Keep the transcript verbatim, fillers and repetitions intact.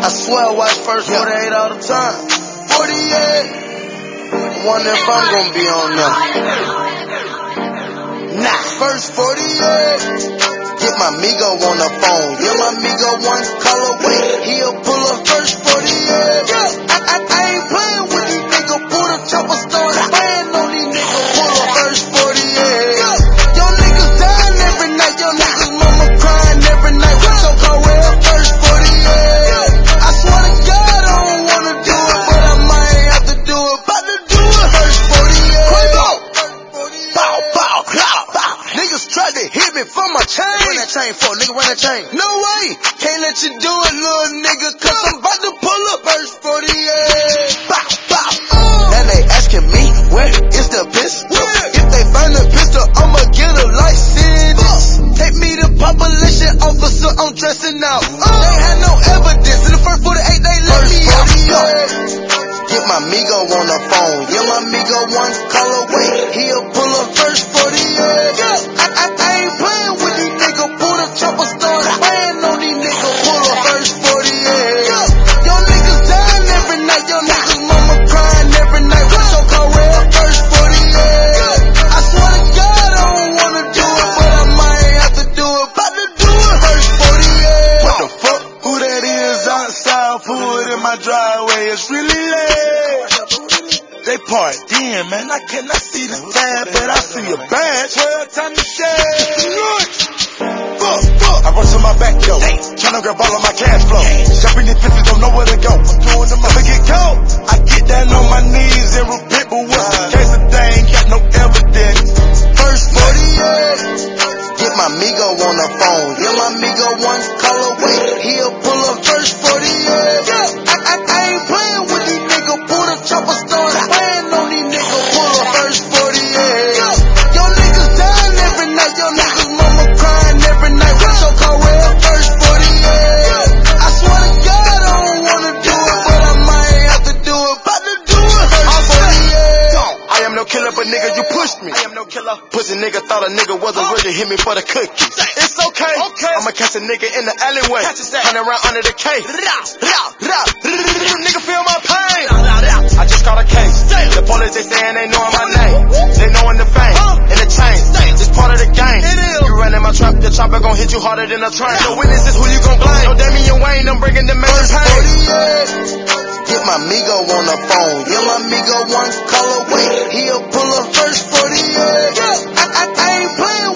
I swear I watch first forty-eight all the time. forty-eight. Wonder if I'm gonna be on them. Nah, first forty-eight. Get my Migo on the phone. Yeah, my Migo one colorway. He'll pull up first forty-eight. Yeah, I, I, I ain't playing with these niggas. Pull the chopper, start spraying on these niggas. Pull up first forty-eight. Yo niggas dying every night. Yo niggas mama crying every night. With your car well first forty-eight. I swear to God I don't wanna do it, but I might have to do it. About to do it first forty-eight. Quavo. Bow, bow, bow, bow. Niggas tried to hit me for my chain. Run that chain for, nigga, run that chain. No way, can't let you do it, little nigga, cause I'm about to pull up verse forty-eight. Bow, bow. Now they asking me, where is the pistol? If they find the pistol, I'ma get a license. Take me to population officer, I'm dressing out. They had no evidence, in the first forty-eight they let me out. Get my Migo on the phone, yeah, my Migo one colorway. He'll pull up first forty-eight. I, I, I ain't playing with these niggas. Pull the chopper, start spraying on these niggas. Pull up first forty-eight. Yo niggas dying every night. Yo niggas mama crying every night. With your car well first forty-eight. I swear to God I don't wanna do it, but I might have to do it. About to do it first forty-eight. What the fuck? Who that is outside? Pull it in my driveway. It's really late. They part damn man, I cannot see the tab, but I see a badge. Well, time to share. Fuck, fuck. I run to my back door, tryna grab all of my cash flow. Shopping these bitches don't know where to go. I'm doing them if I get cold. I get down on my knees and repent, but what's the case if they ain't got no evidence? First forty-eight. Get my Migo on the phone. Yeah, my Migo one colorway. He'll pull up first forty-eight. Yeah, I, I, I ain't playing with these niggas. Pull the chopper, start spraying on these niggas. Pull up first forty-eight. Yo niggas dying every night. Yo niggas mama crying every night. With your car well first forty-eight. I swear to God I don't wanna do it, but I might have to do it. About to do it first forty-eight. I am no killer, but nigga you pushed me. I am no killer. Pussy nigga thought a nigga wasn't really hit me for the cookie. It's okay. okay. I'ma catch a nigga in the alleyway. Run around under the cake. Nigga feel my pain. I just caught a case. The police they saying they knowin' my name. They knowin' the fame and the chain. It's part of the game. You ran in my trap, the chopper gon' hit you harder than a train. No witnesses, who you gon' blame? No Damian Wayne, I'm bringing the major pain. Get my Migo on the phone. Yeah, my Migo one colorway. He'll pull up first forty-eight. I, I, I ain't playing